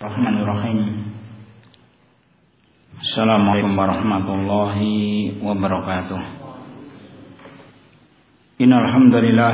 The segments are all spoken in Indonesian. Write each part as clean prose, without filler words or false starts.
Bismillahirrahmanirrahim. Assalamualaikum warahmatullahi wabarakatuh. Innal hamdalillah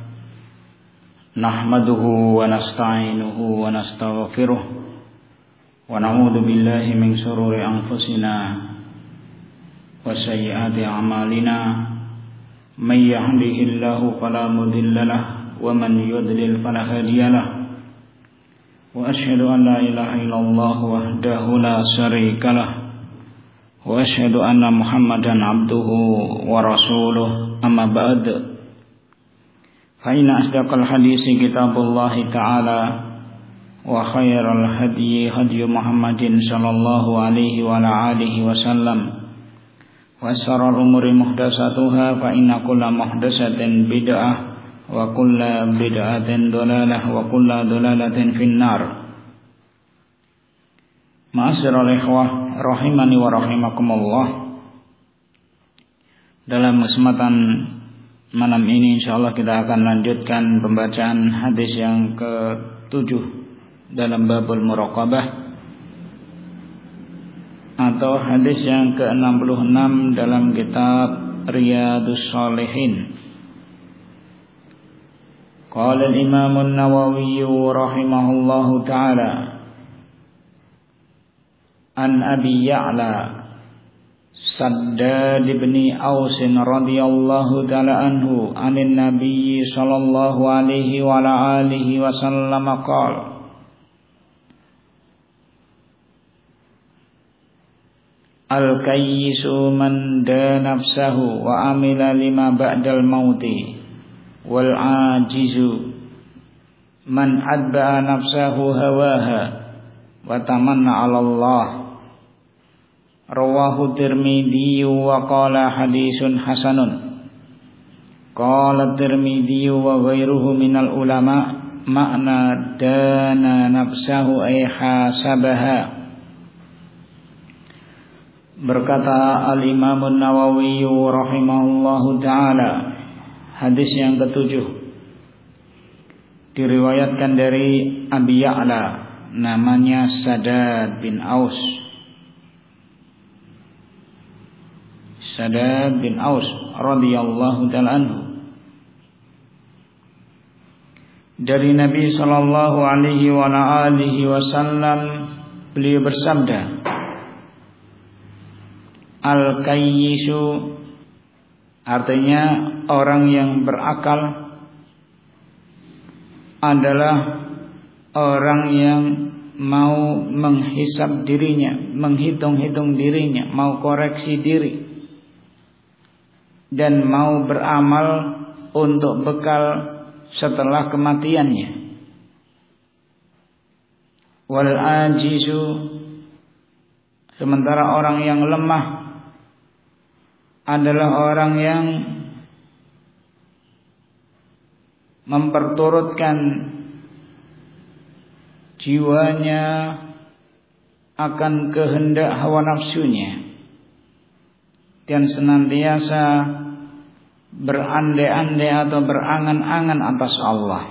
nahmaduhu wa nasta'inuhu wa nastaghfiruh wa na'udzu billahi min shururi anfusina wa sayyiati a'malina. May yahdihillahu fala mudilla lahu wa man yudlil fala hadiya lahu. Wa asyhadu an la ilaha illallah wahdahu la syarika lah wa asyhadu anna Muhammadan abduhu wa rasuluh. Amma ba'd. Fa inna asdaqal hadisi kitabullah ta'ala wa khairal hadyi hadyu Muhammadin sallallahu alaihi wa ala alihi wasallam wa syarrul umuri muhdatsatuha fa inna kulla muhdatsatin bid'ah wa kulla bid'atin dhalalah wa kulla dhalalatin finnar. Ma'asyiral ikhwah rahimani wa rahimakumullah. Dalam kesempatan malam ini insyaallah kita akan lanjutkan pembacaan hadis yang ke-7 dalam babul muraqabah atau hadis yang ke-66 dalam kitab Riyadhus Shalihin. Qala al-Imam an-Nawawi rahimahullahu ta'ala an Abi Ya'la Saddad ibn Aus radhiyallahu ta'ala anhu anin Nabi sallallahu alaihi wa ala alihi wasallam qala al-kayyisu man da nafsahu wa amila lima ba'dal mauti wal ajizu man adba'a nafsahu hawaha wa tamanna 'ala Allah. Rawahu Tirmidzi wa qala hadisun hasanun. Qala Tirmidzi wa ghairuhu minal ulama makna dana nafsahu ay hasabaha. Berkata Al-Imam An-Nawawi rahimahullahu ta'ala, hadis yang ke-7 diriwayatkan dari Abi Ya'la, namanya Saddad bin Aus. Saddad bin Aus radhiyallahu ta'ala anhu, dari Nabi sallallahu alaihi wa alihi wasallam, beliau bersabda, al-kayyisu artinya orang yang berakal adalah orang yang mau menghisab dirinya, menghitung-hitung dirinya, mau koreksi diri, dan mau beramal untuk bekal setelah kematiannya. Wal ajizu, sementara orang yang lemah adalah orang yang memperturutkan jiwanya akan kehendak hawa nafsunya dan senantiasa berandai-andai atau berangan-angan atas Allah.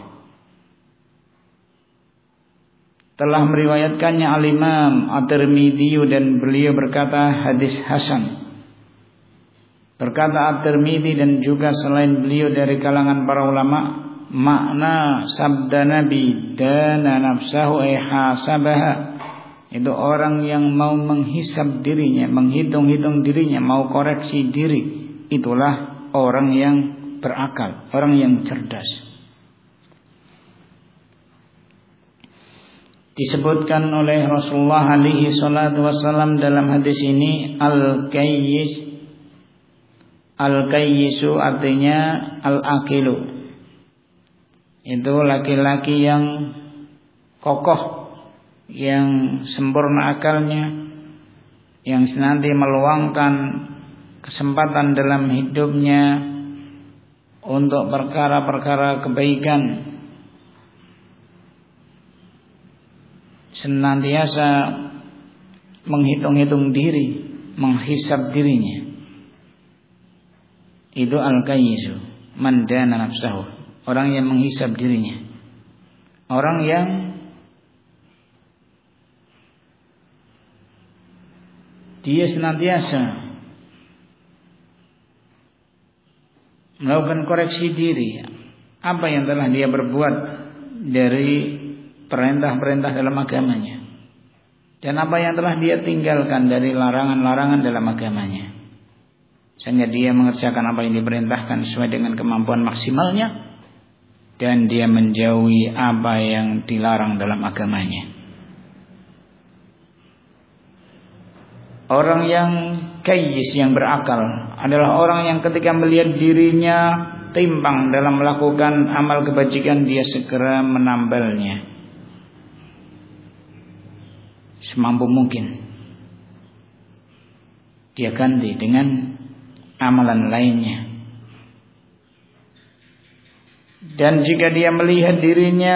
Telah meriwayatkannya Al-Imam At-Tirmidzi dan beliau berkata hadis hasan. Berkata At-Tirmidzi dan juga selain beliau dari kalangan para ulama, makna sabda Nabi dana nafsahu ay hasabaha, itu orang yang mau menghisab dirinya, menghitung-hitung dirinya, mau koreksi diri, itulah orang yang berakal, orang yang cerdas. Disebutkan oleh Rasulullah alaihi salatu wasallam dalam hadis ini, al-kayyisu artinya al-aqilu, itu laki-laki yang kokoh, yang sempurna akalnya, yang senantiasa meluangkan kesempatan dalam hidupnya untuk perkara-perkara kebaikan, senantiasa menghitung-hitung diri, menghisab dirinya. Itu al-kayyisu man dana nafsahu, orang yang menghisab dirinya, orang yang dia senantiasa melakukan koreksi diri apa yang telah dia berbuat dari perintah-perintah dalam agamanya dan apa yang telah dia tinggalkan dari larangan-larangan dalam agamanya, sehingga dia mengerjakan apa yang diperintahkan sesuai dengan kemampuan maksimalnya dan dia menjauhi apa yang dilarang dalam agamanya. Orang yang kayyis, yang berakal, adalah orang yang ketika melihat dirinya timpang dalam melakukan amal kebajikan, dia segera menambalnya semampu mungkin. Dia ganti dengan amalan lainnya. Dan jika dia melihat dirinya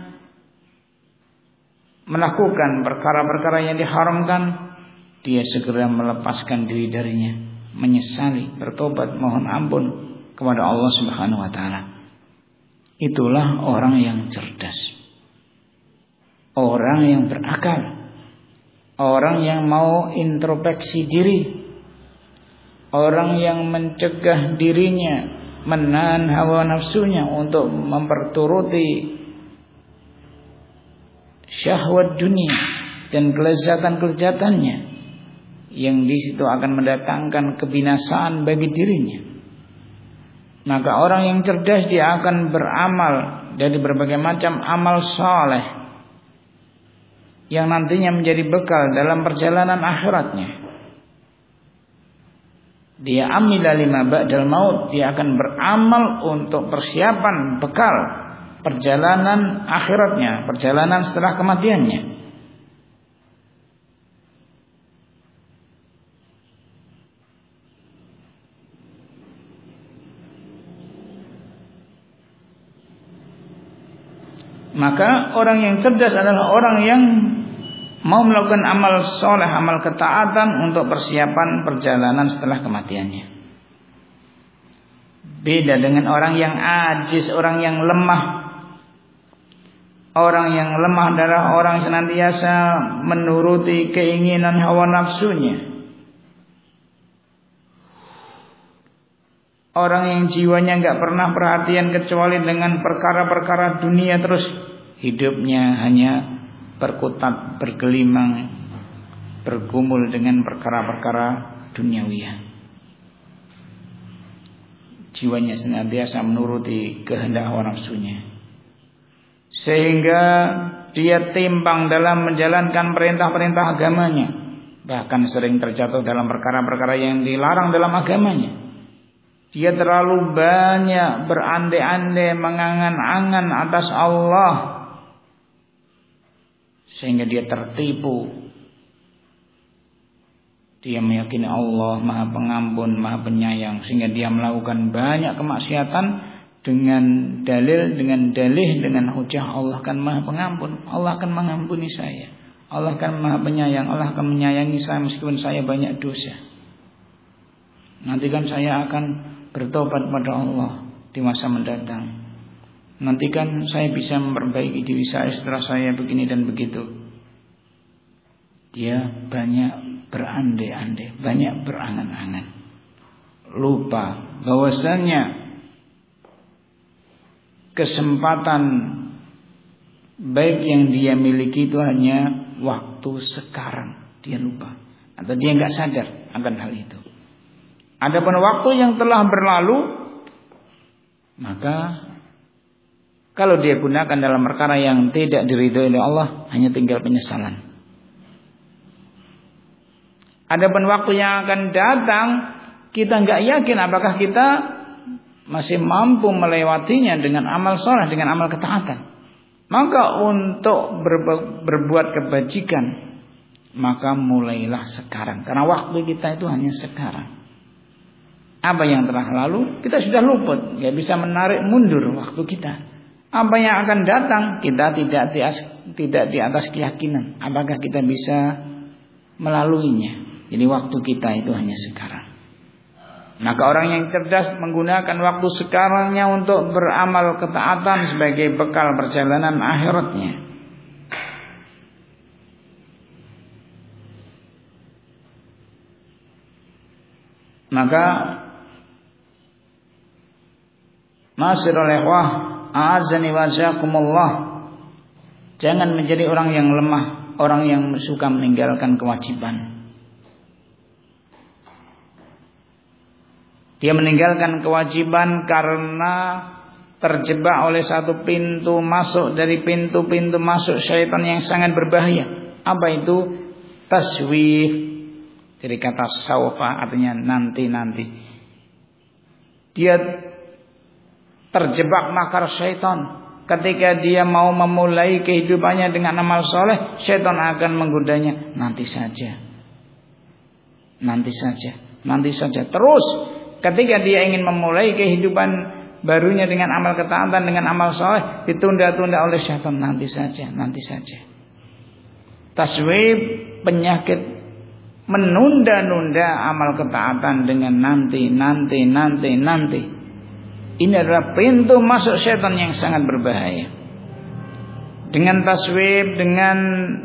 melakukan perkara-perkara yang diharamkan, dia segera melepaskan diri darinya, menyesali, bertobat, mohon ampun kepada Allah Subhanahu wa taala. Itulah orang yang cerdas, orang yang berakal, orang yang mau introspeksi diri, orang yang mencegah dirinya, menahan hawa nafsunya untuk memperturuti syahwat dunia dan kelezatan-kelezatannya yang di situ akan mendatangkan kebinasaan bagi dirinya. Maka orang yang cerdas dia akan beramal dari berbagai macam amal saleh yang nantinya menjadi bekal dalam perjalanan akhiratnya. Dia amila lima ba'dal maut, dia akan beramal untuk persiapan bekal perjalanan akhiratnya, perjalanan setelah kematiannya. Maka orang yang cerdas adalah orang yang mau melakukan amal soleh, amal ketaatan untuk persiapan perjalanan setelah kematiannya. Beda dengan orang yang ajis, orang yang lemah. Orang yang lemah adalah orang senantiasa menuruti keinginan hawa nafsunya. Orang yang jiwanya enggak pernah perhatian kecuali dengan perkara-perkara dunia, terus hidupnya hanya berkutat, bergelimang, bergumul dengan perkara-perkara duniawiyah. Jiwanya senantiasa menuruti kehendak hawa nafsunya, sehingga dia timpang dalam menjalankan perintah-perintah agamanya, bahkan sering terjatuh dalam perkara-perkara yang dilarang dalam agamanya. Dia terlalu banyak berandai-andai, mengangan-angan atas Allah, sehingga dia tertipu. Dia meyakini Allah Maha Pengampun, Maha Penyayang, sehingga dia melakukan banyak kemaksiatan dengan dalih, dengan hujah Allah kan Maha Pengampun, Allah akan mengampuni saya, Allah kan Maha Penyayang, Allah akan menyayangi saya meskipun saya banyak dosa. Nanti kan saya akan bertobat pada Allah di masa mendatang. Nanti kan saya bisa memperbaiki diri saya setelah saya begini dan begitu. Dia banyak berandai-andai, banyak berangan-angan, lupa bahwasanya kesempatan baik yang dia miliki itu hanya waktu sekarang. Dia lupa atau dia nggak sadar akan hal itu. Adapun waktu yang telah berlalu, maka kalau dia gunakan dalam perkara yang tidak diridhoi oleh Allah, hanya tinggal penyesalan. Adapun waktu yang akan datang, kita nggak yakin apakah kita masih mampu melewatinya dengan amal soleh, dengan amal ketaatan. Maka untuk berbuat kebajikan, maka mulailah sekarang, karena waktu kita itu hanya sekarang. Apa yang telah lalu kita sudah luput, nggak bisa menarik mundur waktu kita. Apa yang akan datang kita tidak di atas keyakinan apakah kita bisa melaluinya. Jadi waktu kita itu hanya sekarang. Maka orang yang cerdas menggunakan waktu sekarangnya untuk beramal ketaatan sebagai bekal perjalanan akhiratnya. Maka Ma'asyiral ikhwah, a'azzani wa ja'akumullah, jangan menjadi orang yang lemah, orang yang suka meninggalkan kewajiban. Dia meninggalkan kewajiban karena terjebak oleh satu pintu masuk dari pintu-pintu masuk syaitan yang sangat berbahaya. Apa itu? Taswif. Dari kata sawfa, artinya nanti-nanti. Dia terjebak makar syaitan. Ketika dia mau memulai kehidupannya dengan amal soleh, syaitan akan menggodanya. Nanti saja, nanti saja, nanti saja. Terus ketika dia ingin memulai kehidupan barunya dengan amal ketaatan, dengan amal soleh, ditunda-tunda oleh syaitan. Nanti saja, nanti saja. Taswib, penyakit menunda-nunda amal ketaatan dengan nanti. Ini adalah pintu masuk syaitan yang sangat berbahaya. Dengan taswib, dengan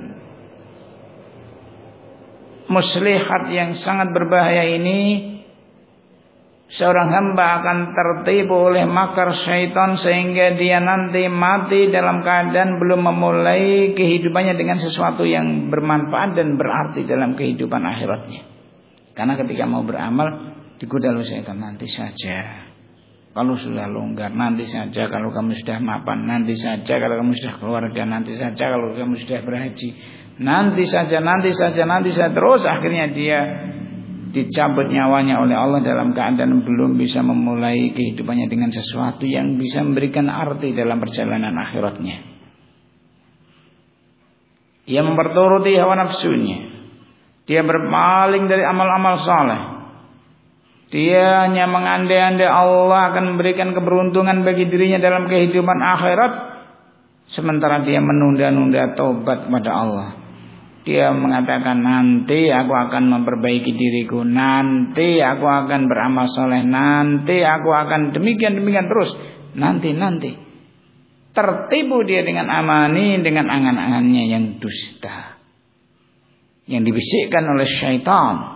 muslihat yang sangat berbahaya ini, seorang hamba akan tertipu oleh makar syaitan sehingga dia nanti mati dalam keadaan belum memulai kehidupannya dengan sesuatu yang bermanfaat dan berarti dalam kehidupan akhiratnya. Karena ketika mau beramal digoda oleh syaitan, nanti saja. Kalau sudah longgar, nanti saja. Kalau kamu sudah mapan, nanti saja. Kalau kamu sudah keluarga, nanti saja. Kalau kamu sudah berhaji, nanti saja. Terus akhirnya dia dicabut nyawanya oleh Allah dalam keadaan belum bisa memulai kehidupannya dengan sesuatu yang bisa memberikan arti dalam perjalanan akhiratnya. Ia memperturuti hawa nafsunya. Dia berpaling dari amal-amal saleh. Dia hanya mengandai-andai Allah akan memberikan keberuntungan bagi dirinya dalam kehidupan akhirat, sementara dia menunda-nunda taubat kepada Allah. Dia mengatakan, nanti aku akan memperbaiki diriku, nanti aku akan beramal soleh, nanti aku akan demikian terus, nanti. Tertipu dia dengan amani, dengan angan-angannya yang dusta, yang dibisikkan oleh syaitan.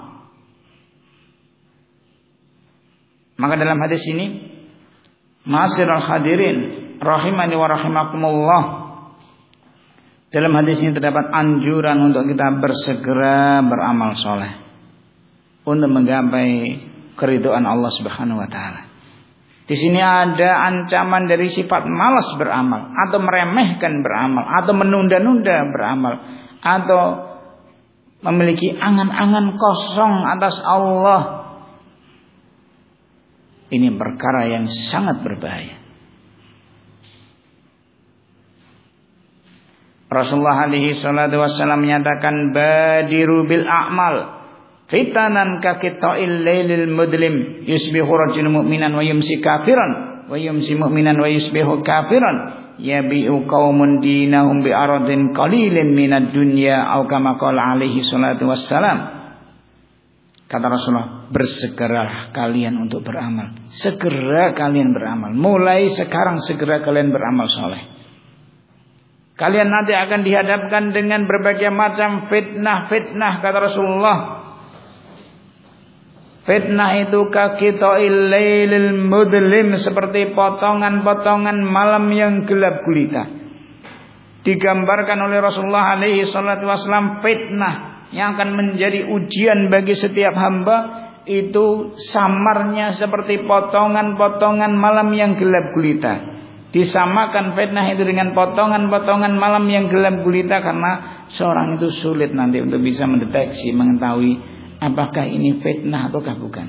Maka dalam hadis ini, ma'asyiral hadirin rahimani wa rahimakumullah, dalam hadis ini terdapat anjuran untuk kita bersegera beramal soleh untuk menggapai keridhaan Allah Subhanahu wa taala. Di sini ada ancaman dari sifat malas beramal, atau meremehkan beramal, atau menunda-nunda beramal, atau memiliki angan-angan kosong atas Allah. Ini perkara yang sangat berbahaya. Rasulullah alaihi salatu wassalam menyatakan, badiru bil a'mal fitanan ka qita'il lailil mudlim, yusbihu rajulun mu'minan wa yumsi kafiran, wa yumsi mu'minan wa yusbihu kafiran, yabi'u qaumun dinahum bi aradin qalilin minad dunya, atau kama qala alaihi salatu wassalam. Kata Rasulullah, bersegeralah kalian untuk beramal. Segera kalian beramal. Mulai sekarang segera kalian beramal soleh. Kalian nanti akan dihadapkan dengan berbagai macam fitnah, kata Rasulullah. Fitnah itu kaqita'il lailil mudlim, seperti potongan-potongan malam yang gelap gulita. Digambarkan oleh Rasulullah alaihi salatu wasallam, fitnah yang akan menjadi ujian bagi setiap hamba itu samarnya seperti potongan-potongan malam yang gelap gulita. Disamakan fitnah itu dengan potongan-potongan malam yang gelap gulita karena seorang itu sulit nanti untuk bisa mendeteksi, mengetahui apakah ini fitnah ataukah bukan.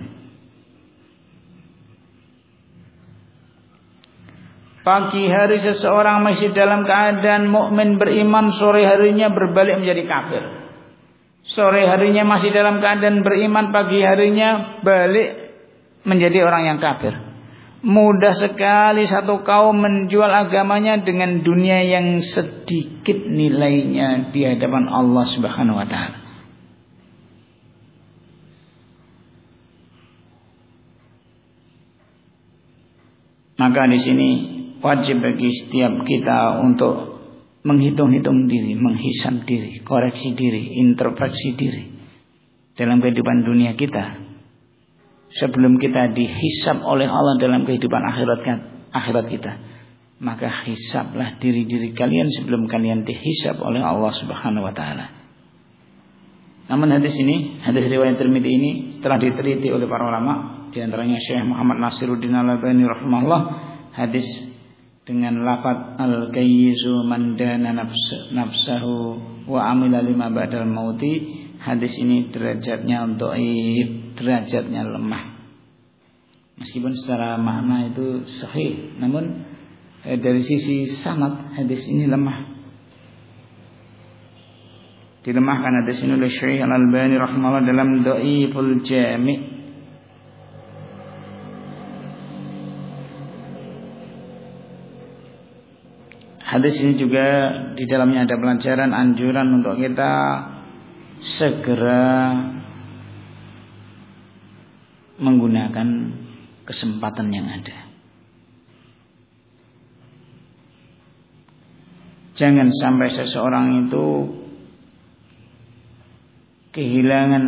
Pagi hari seseorang masih dalam keadaan mukmin beriman, sore harinya berbalik menjadi kafir. Sore harinya masih dalam keadaan beriman, pagi harinya balik menjadi orang yang kafir. Mudah sekali satu kaum menjual agamanya dengan dunia yang sedikit nilainya di hadapan Allah Subhanahu wa taala. Maka di sini wajib bagi setiap kita untuk menghitung-hitung diri, menghisab diri, koreksi diri, introspeksi diri dalam kehidupan dunia kita. sebelum kita dihisab oleh Allah dalam kehidupan akhirat kita, maka hisablah diri-diri kalian sebelum kalian dihisab oleh Allah Subhanahu wa taala. Namun hadis riwayat Tirmidzi ini setelah diteliti oleh para ulama, di antaranya Syekh Muhammad Nasiruddin Al-Albani rahimahullah, hadis dengan lafaz al-kayyisu man dana nafsahu wa amila lima ba'dal mauti, hadis ini derajatnya dhaif, derajatnya lemah. Meskipun secara makna itu sahih, namun dari sisi sanad hadis ini lemah. Dilemahkan hadis ini oleh Syekh Al-Albani rahimahullah dalam Dhaiful Jami'. Hadis ini juga di dalamnya ada pelajaran anjuran untuk kita segera menggunakan kesempatan yang ada. Jangan sampai seseorang itu kehilangan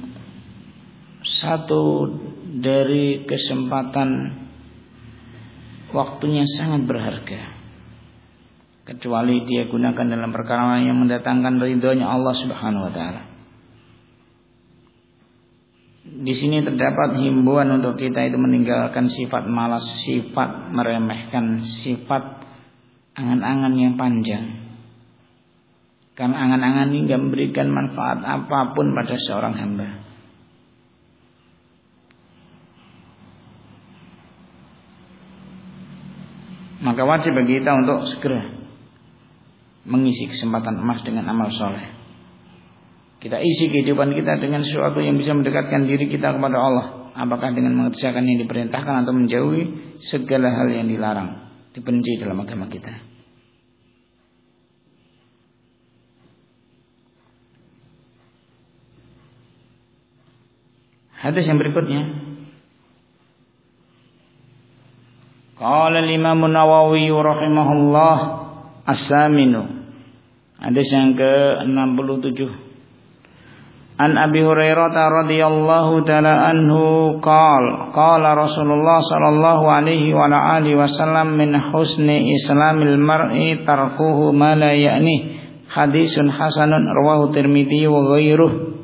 satu dari kesempatan waktunya sangat berharga, kecuali dia gunakan dalam perkara yang mendatangkan ridhonya Allah Subhanahu wa taala. Di sini terdapat himbauan untuk kita itu meninggalkan sifat malas, sifat meremehkan, sifat angan-angan yang panjang. Karena angan-angan ini tidak memberikan manfaat apapun pada seorang hamba. Maka wajib bagi kita untuk segera mengisi kesempatan emas dengan amal soleh. Kita isi kehidupan kita dengan sesuatu yang bisa mendekatkan diri kita kepada Allah. Apakah dengan mengerjakan yang diperintahkan atau menjauhi segala hal yang dilarang, dibenci dalam agama kita. Hadis yang berikutnya, qala al-Imam Nawawi rahimahullah as-saminu, hadis yang ke-67, an Abi Hurairah radhiyallahu taala anhu qala Rasulullah sallallahu alaihi wa alihi wasallam min husni islamil mar'i tarkuhu ma la ya'ni, hadisun hasanun rawahu Tirmidzi wa ghairuh.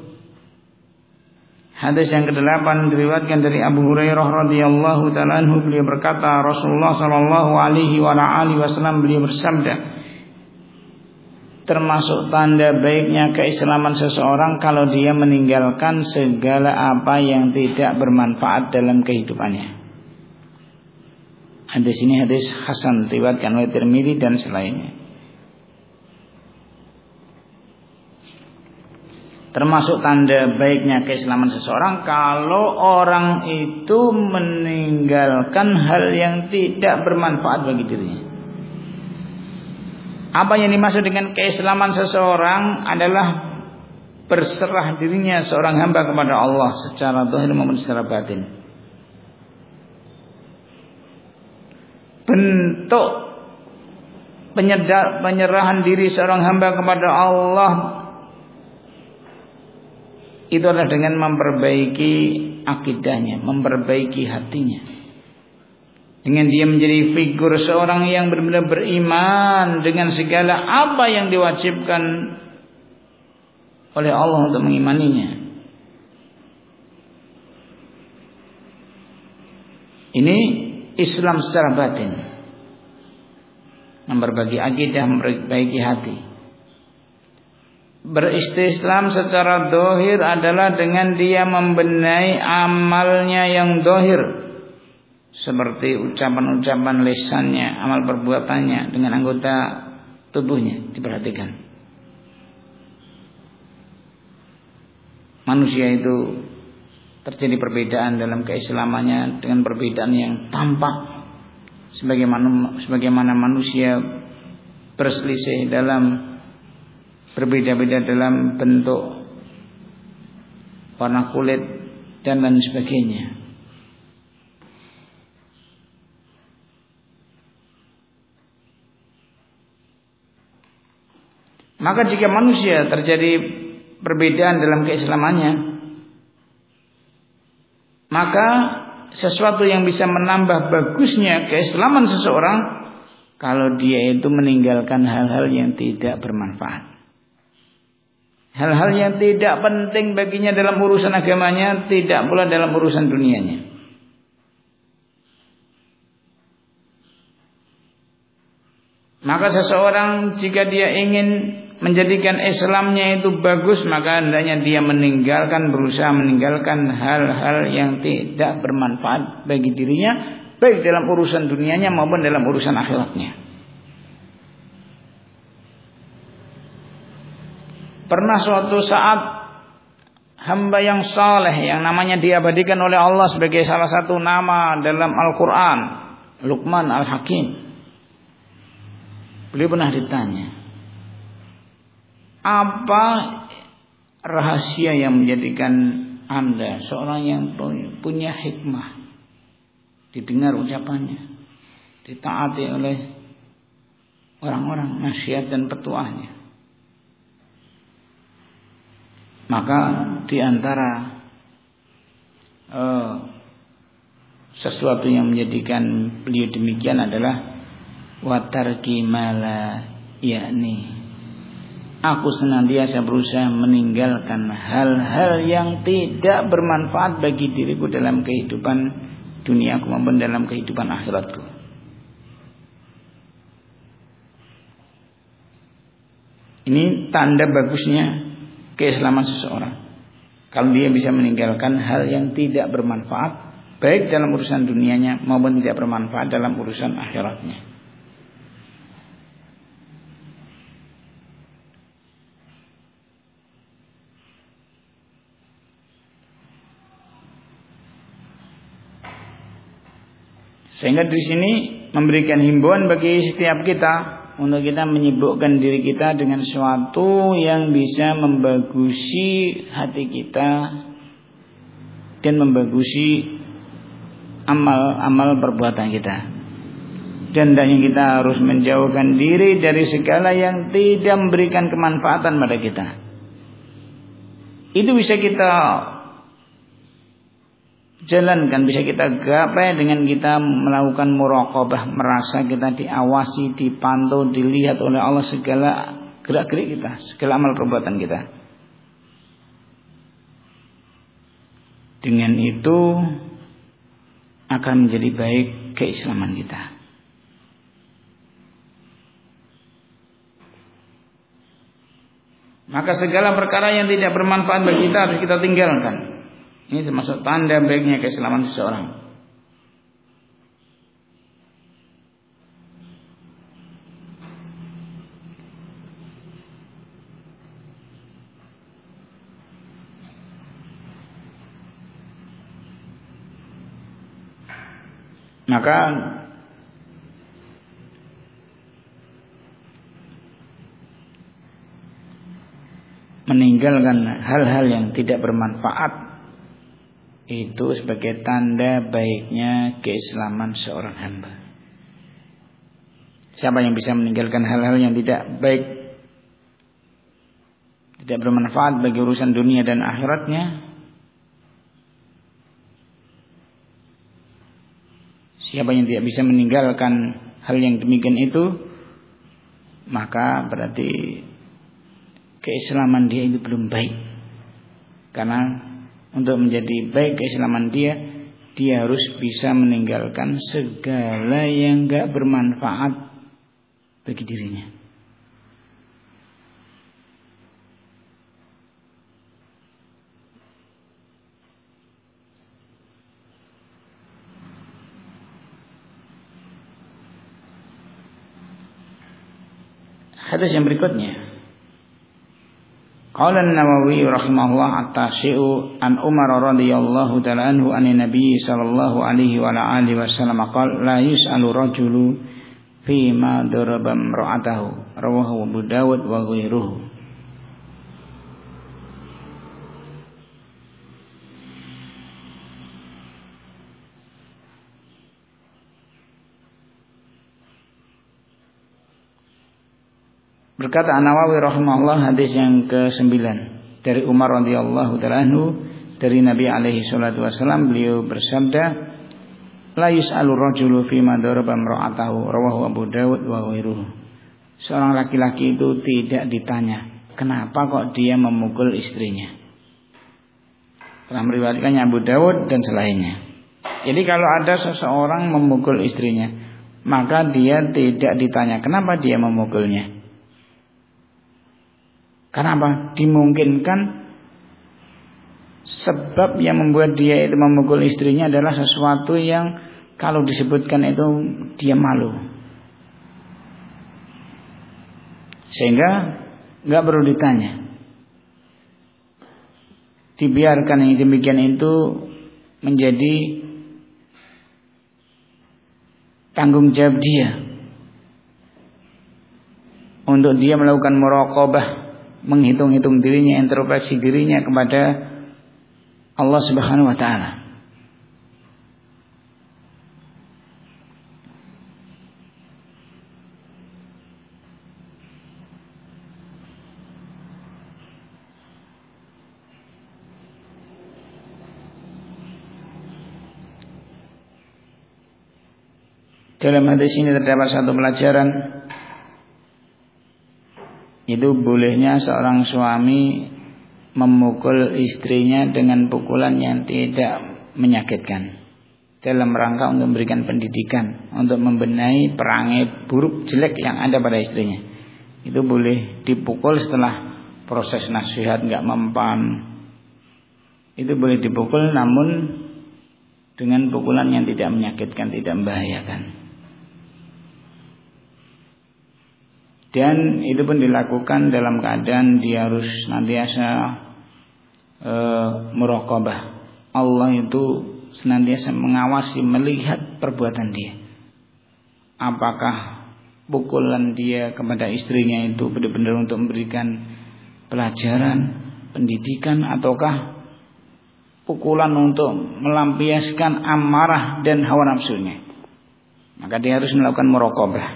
Hadis yang ke-8 diriwayatkan dari Abu Hurairah radhiyallahu taala anhu, beliau berkata, Rasulullah sallallahu alaihi wa alihi wasallam beliau bersabda, termasuk tanda baiknya keislaman seseorang kalau dia meninggalkan segala apa yang tidak bermanfaat dalam kehidupannya. Hadis ini hadis hasan diriwayatkan oleh Tirmidzi dan selainnya. Termasuk tanda baiknya keislaman seseorang kalau orang itu meninggalkan hal yang tidak bermanfaat bagi dirinya. Apa yang dimaksud dengan keislaman seseorang adalah berserah dirinya seorang hamba kepada Allah secara zahir maupun secara batin. Bentuk penyerahan diri seorang hamba kepada Allah itu adalah dengan memperbaiki akidahnya, memperbaiki hatinya. Dengan dia menjadi figur seorang yang benar-benar beriman dengan segala apa yang diwajibkan oleh Allah untuk mengimaninya. Ini Islam secara batin, memperbaiki akidah, memperbaiki hati. Beristislam secara dohir adalah dengan dia membenahi amalnya yang dohir, seperti ucapan-ucapan lisannya, amal perbuatannya dengan anggota tubuhnya diperhatikan. Manusia itu terjadi perbedaan dalam keislamannya dengan perbedaan yang tampak, sebagaimana manusia berselisih dalam berbeda-beda dalam bentuk, warna kulit dan lain sebagainya. Maka jika manusia terjadi perbedaan dalam keislamannya, Maka sesuatu yang bisa menambah bagusnya keislaman seseorang kalau dia itu meninggalkan hal-hal yang tidak bermanfaat. Hal-hal yang tidak penting baginya dalam urusan agamanya, tidak pula dalam urusan dunianya. Maka seseorang jika dia ingin menjadikan Islamnya itu bagus, maka hendaknya dia berusaha meninggalkan hal-hal yang tidak bermanfaat bagi dirinya, baik dalam urusan dunianya maupun dalam urusan akhiratnya. Pernah suatu saat hamba yang saleh yang namanya diabadikan oleh Allah sebagai salah satu nama dalam Al-Quran, Luqman Al-Hakim, beliau pernah ditanya, apa rahasia yang menjadikan Anda seorang yang punya hikmah, didengar ucapannya, ditaati oleh orang-orang, nasihat dan petuahnya? Maka di antara sesuatu yang menjadikan beliau demikian adalah watarki mala, yakni aku senantiasa berusaha meninggalkan hal-hal yang tidak bermanfaat bagi diriku dalam kehidupan duniaku maupun dalam kehidupan akhiratku. Ini tanda bagusnya keislaman seseorang. Kalau dia bisa meninggalkan hal yang tidak bermanfaat baik dalam urusan dunianya maupun tidak bermanfaat dalam urusan akhiratnya. Sehingga di sini memberikan himbauan bagi setiap kita untuk kita menyibukkan diri kita dengan sesuatu yang bisa membagusi hati kita dan membagusi amal-amal perbuatan kita. Dan hendaknya kita harus menjauhkan diri dari segala yang tidak memberikan kemanfaatan pada kita. Itu bisa kita jalankan, bisa kita gapai dengan kita melakukan muraqabah, merasa kita diawasi, dipantau, dilihat oleh Allah segala gerak-gerik kita, segala amal perbuatan kita. Dengan itu akan menjadi baik keislaman kita. Maka segala perkara yang tidak bermanfaat bagi kita harus kita tinggalkan. Ini termasuk tanda baiknya keislaman seseorang. Maka meninggalkan hal-hal yang tidak bermanfaat itu sebagai tanda baiknya keislaman seorang hamba. Siapa yang bisa meninggalkan hal-hal yang tidak baik, tidak bermanfaat bagi urusan dunia dan akhiratnya, siapa yang tidak bisa meninggalkan hal yang demikian itu, maka berarti keislaman dia itu belum baik. Karena untuk menjadi baik keislaman dia harus bisa meninggalkan segala yang enggak bermanfaat bagi dirinya. Hadis yang berikutnya, qala an-Nawawi rahimahullah at-Tasi'u an Umar radhiyallahu ta'ala anhu an Nabi sallallahu alaihi wa alihi wasallam qala la yus'alu rajulu fi ma daraba imra'atahu, rawahu Abu Dawud wa ghairuhu. Berkata An-Nawawi rahimahullah, hadis yang ke-9 dari Umar radhiyallahu ta'ala anhu, dari Nabi alaihi salatu wasallam, beliau bersabda, la yus'alu rajulu fima daraba imra'atahu, rawahu Abu Dawud wa ghairuhu. Seorang laki-laki itu tidak ditanya kenapa kok dia memukul istrinya. Telah meriwayatkannya Abu Dawud dan selainnya. Jadi kalau ada seseorang memukul istrinya, maka dia tidak ditanya kenapa dia memukulnya. Kenapa? Dimungkinkan sebab yang membuat dia itu memukul istrinya adalah sesuatu yang kalau disebutkan itu dia malu, sehingga nggak perlu ditanya, dibiarkan yang demikian itu menjadi tanggung jawab dia untuk dia melakukan muraqabah, menghitung-hitung dirinya, introspeksi dirinya kepada Allah Subhanahu wa taala. Dalam hadis ini terdapat satu pelajaran, itu bolehnya seorang suami memukul istrinya dengan pukulan yang tidak menyakitkan, dalam rangka untuk memberikan pendidikan, untuk membenahi perangai buruk jelek yang ada pada istrinya. Itu boleh dipukul setelah proses nasihat nggak mempan. Itu boleh dipukul, namun dengan pukulan yang tidak menyakitkan, tidak membahayakan. Dan itu pun dilakukan dalam keadaan dia harus senantiasa muraqabah. Allah itu senantiasa mengawasi, melihat perbuatan dia. Apakah pukulan dia kepada istrinya itu benar-benar untuk memberikan pelajaran, pendidikan, ataukah pukulan untuk melampiaskan amarah dan hawa nafsunya. Maka dia harus melakukan muraqabah.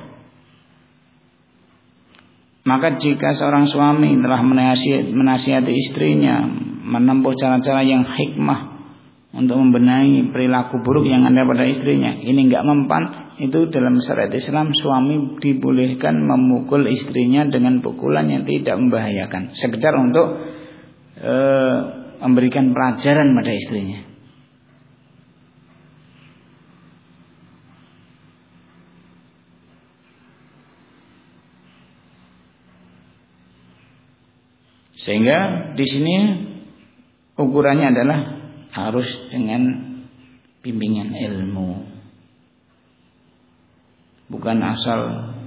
Maka jika seorang suami telah menasihati istrinya, menempuh cara-cara yang hikmah untuk membenahi perilaku buruk yang ada pada istrinya, ini enggak mempan, itu dalam syariat Islam suami dibolehkan memukul istrinya dengan pukulan yang tidak membahayakan, sekedar untuk memberikan pelajaran pada istrinya. Sehingga di sini ukurannya adalah harus dengan bimbingan ilmu, bukan asal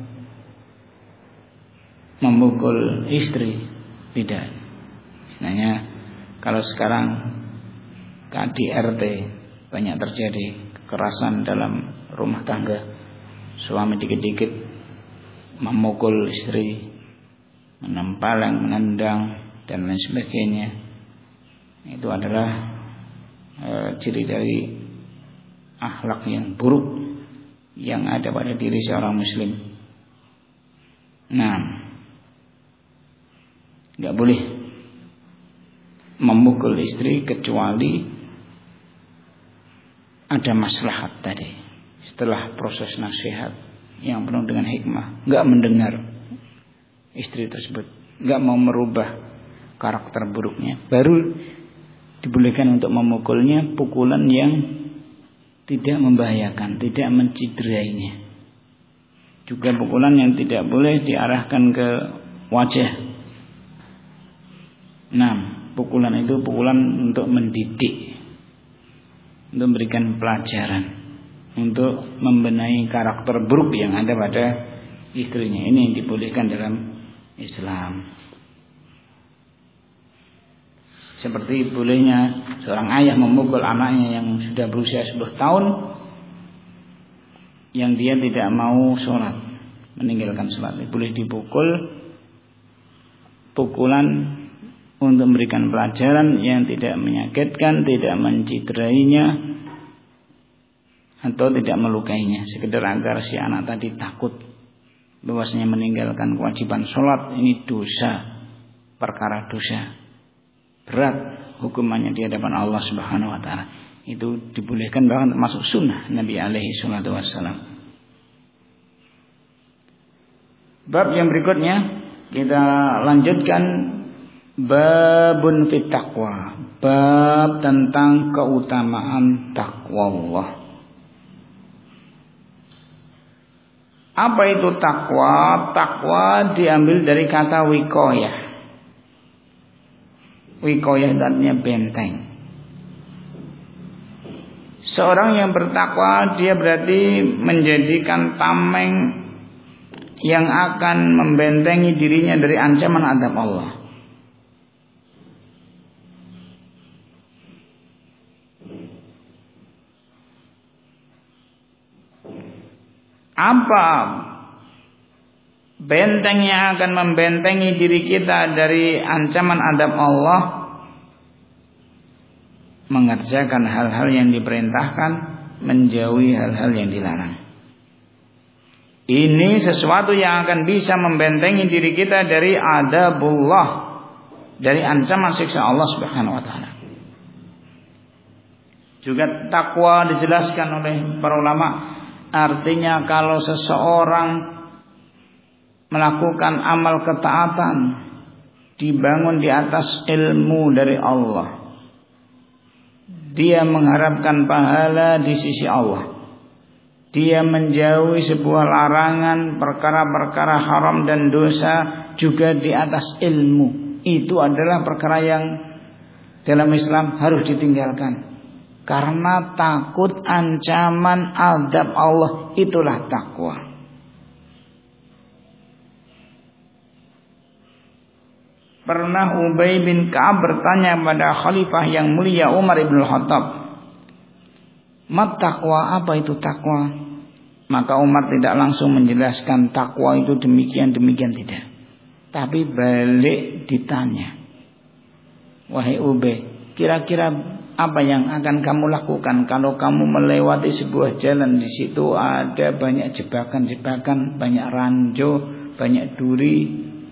memukul istri. Tidak. Sebenarnya kalau sekarang KDRT banyak terjadi kekerasan dalam rumah tangga, suami dikit-dikit memukul istri, menempeleng, menendang dan lain sebagainya. Itu adalah ciri dari akhlak yang buruk yang ada pada diri seorang muslim. Nah, enggak boleh memukul istri kecuali ada maslahat tadi. Setelah proses nasihat yang penuh dengan hikmah, enggak mendengar istri tersebut, enggak mau merubah karakter buruknya, baru dibolehkan untuk memukulnya pukulan yang tidak membahayakan, tidak menciderainya. Juga pukulan yang tidak boleh diarahkan ke wajah. Nah, pukulan itu pukulan untuk mendidik, untuk memberikan pelajaran, untuk membenahi karakter buruk yang ada pada istrinya. Ini yang dibolehkan dalam Islam. Seperti bolehnya seorang ayah memukul anaknya yang sudah berusia 10 tahun, yang dia tidak mau sholat, meninggalkan sholat. Boleh dipukul pukulan untuk memberikan pelajaran yang tidak menyakitkan, tidak menciderainya, atau tidak melukainya, sekedar agar si anak tadi takut bahwasanya meninggalkan kewajiban sholat ini dosa, perkara dosa berat, hukumannya di hadapan Allah Subhanahu wa taala. Itu dibolehkan, bahkan termasuk sunnah Nabi alaihi salatu wassalam. Bab yang berikutnya kita lanjutkan, babun fit taqwa, bab tentang keutamaan takwa Allah. Apa itu takwa? Takwa diambil dari kata wiqayah. Wiqayah artinya benteng. Seorang yang bertakwa dia berarti menjadikan tameng yang akan membentengi dirinya dari ancaman azab Allah. Apa benteng yang akan membentengi diri kita dari ancaman azab Allah? Mengerjakan hal-hal yang diperintahkan, menjauhi hal-hal yang dilarang. Ini sesuatu yang akan bisa membentengi diri kita dari adabullah, dari ancaman siksa Allah Subhanahu wa taala. Juga takwa dijelaskan oleh para ulama, artinya kalau seseorang melakukan amal ketaatan dibangun di atas ilmu dari Allah, dia mengharapkan pahala di sisi Allah. Dia menjauhi sebuah larangan, perkara-perkara haram dan dosa juga di atas ilmu. Itu adalah perkara yang dalam Islam harus ditinggalkan. Karena takut ancaman azab Allah, itulah takwa. Pernah Ubay bin Ka'ab bertanya kepada khalifah yang mulia Umar ibn Khattab, "Mat taqwa, apa itu takwa?" Maka Umar tidak langsung menjelaskan takwa itu demikian tidak. Tapi balik ditanya, "Wahai Ubay, kira-kira apa yang akan kamu lakukan kalau kamu melewati sebuah jalan, di situ ada banyak jebakan-jebakan, banyak ranjau, banyak duri,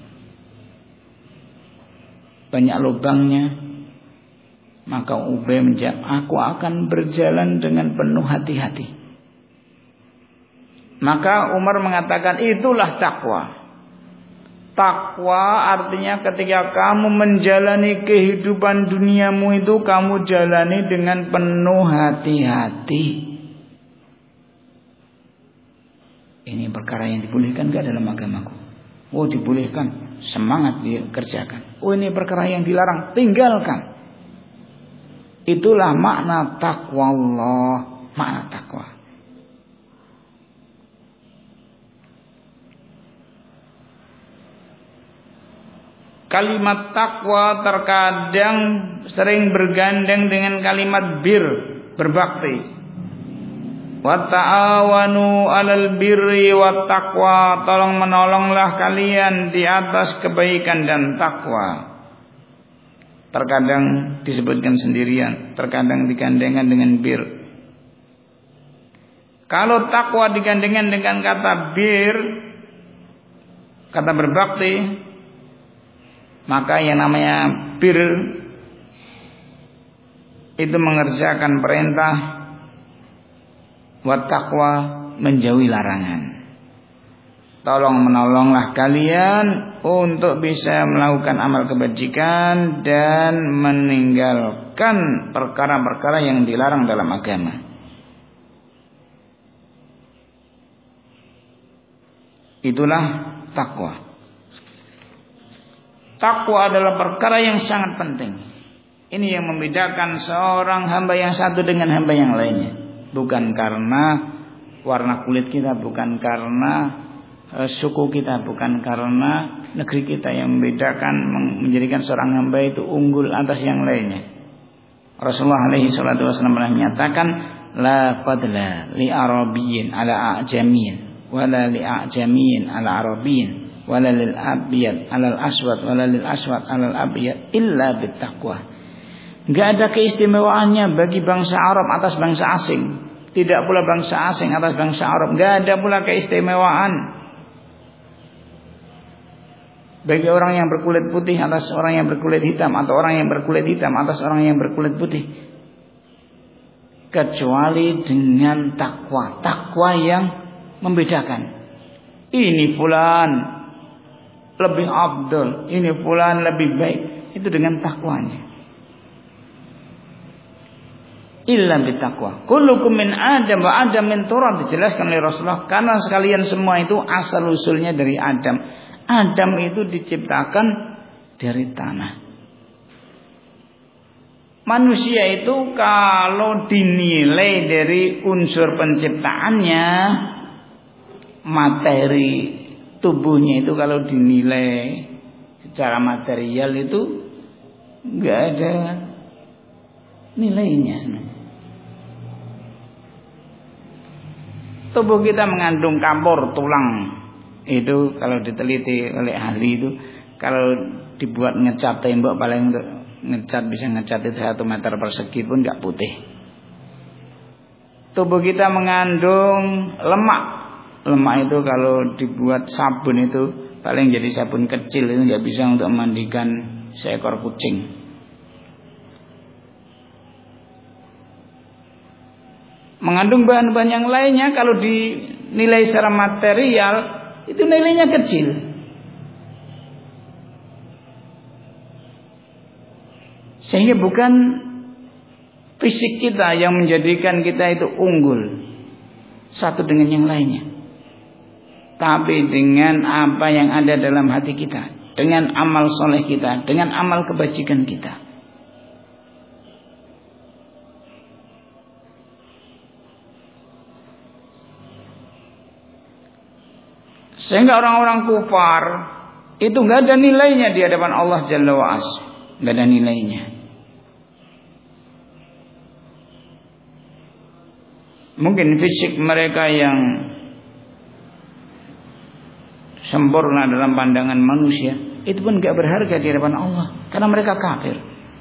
banyak lubangnya?" Maka Ubay menjawab, "Aku akan berjalan dengan penuh hati-hati." Maka Umar mengatakan, itulah takwa. Takwa artinya ketika kamu menjalani kehidupan duniamu itu, kamu jalani dengan penuh hati-hati. Ini perkara yang dibolehkan gak dalam agamaku? Oh, dibolehkan, semangat dikerjakan. Oh, ini perkara yang dilarang, tinggalkan. Itulah makna takwa Allah, makna takwa. Kalimat takwa terkadang sering bergandeng dengan kalimat bir, berbakti. Wa ta'awanu 'alal birri wat taqwa, tolong menolonglah kalian di atas kebaikan dan takwa. Terkadang disebutkan sendirian, terkadang digandengkan dengan bir. Kalau takwa digandengkan dengan kata bir, kata berbakti, maka yang namanya bir itu mengerjakan perintah, wa taqwa menjauhi larangan. Tolong menolonglah kalian untuk bisa melakukan amal kebajikan dan meninggalkan perkara-perkara yang dilarang dalam agama. Itulah takwa. Takwa adalah perkara yang sangat penting. Ini yang membedakan seorang hamba yang satu dengan hamba yang lainnya. Bukan karena warna kulit kita, bukan karena suku kita, bukan karena negeri kita yang membedakan, menjadikan seorang hamba itu unggul atas yang lainnya. Rasulullah alaihi salatu wasallam pernah menyatakan, la fadla li arabiyyin ala a'jamiyyin wala li a'jamiyyin ala arabiyyin wala lil abyad alal aswad wala lil aswad alal abyad illa bittaqwa. Enggak ada keistimewaannya bagi bangsa Arab atas bangsa asing, tidak pula bangsa asing atas bangsa Arab. Enggak ada pula keistimewaan bagi orang yang berkulit putih atas orang yang berkulit hitam, atau orang yang berkulit hitam atas orang yang berkulit putih, kecuali dengan takwa. Takwa yang membedakan. Ini fulan lebih afdal, ini fulan lebih baik. Itu dengan takwanya. Illa bitaqwa. Kullukum min Adam wa Adam min turab, dijelaskan oleh Rasulullah, karena sekalian semua itu asal usulnya dari Adam. Adam itu diciptakan dari tanah. Manusia itu kalau dinilai dari unsur penciptaannya, materi tubuhnya itu kalau dinilai secara material itu enggak ada nilainya. Tubuh kita mengandung kapur tulang. Itu kalau diteliti oleh ahli itu, kalau dibuat ngecat tembok, paling ngecat bisa ngecat itu 1 meter persegi pun enggak putih. Tubuh kita mengandung lemak. Lemak itu kalau dibuat sabun itu paling jadi sabun kecil, itu enggak bisa untuk memandikan seekor kucing. Mengandung bahan-bahan yang lainnya, kalau dinilai secara material itu nilainya kecil. Sehingga bukan fisik kita yang menjadikan kita itu unggul satu dengan yang lainnya, tapi dengan apa yang ada dalam hati kita, dengan amal soleh kita, dengan amal kebajikan kita. Sehingga orang-orang kufar itu nggak ada nilainya di hadapan Allah Jalla wa As, nggak ada nilainya. Mungkin fisik mereka yang sempurna dalam pandangan manusia itu pun nggak berharga di hadapan Allah, karena mereka kafir.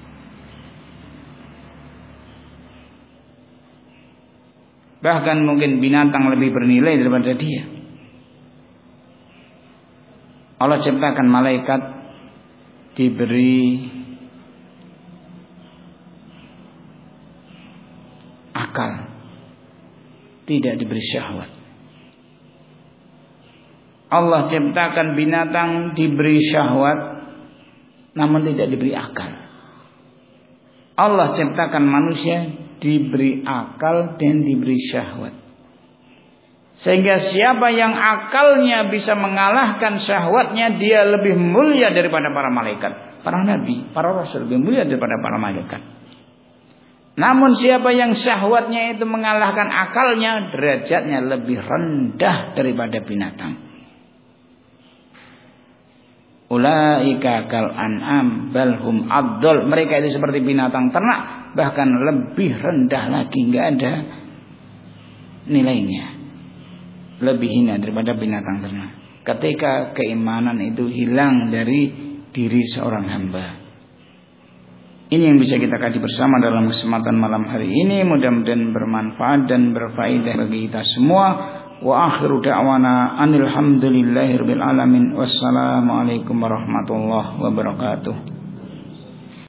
Bahkan mungkin binatang lebih bernilai daripada dia. Allah ciptakan malaikat diberi akal, tidak diberi syahwat. Allah ciptakan binatang diberi syahwat, namun tidak diberi akal. Allah ciptakan manusia diberi akal dan diberi syahwat. Sehingga siapa yang akalnya bisa mengalahkan syahwatnya, dia lebih mulia daripada para malaikat, para nabi, para rasul, lebih mulia daripada para malaikat. Namun siapa yang syahwatnya itu mengalahkan akalnya, derajatnya lebih rendah daripada binatang. Ulaika kal an'am balhum adol. Mereka itu seperti binatang ternak, bahkan lebih rendah lagi, enggak ada nilainya, lebih hina daripada binatang ternak. Ketika keimanan itu hilang dari diri seorang hamba. Ini yang bisa kita kaji bersama dalam kesempatan malam hari ini. Mudah-mudahan bermanfaat dan berfaedah bagi kita semua. Wa akhiru da'wana anil hamdulillahirabbil alamin. Wassalamualaikum warahmatullahi wabarakatuh.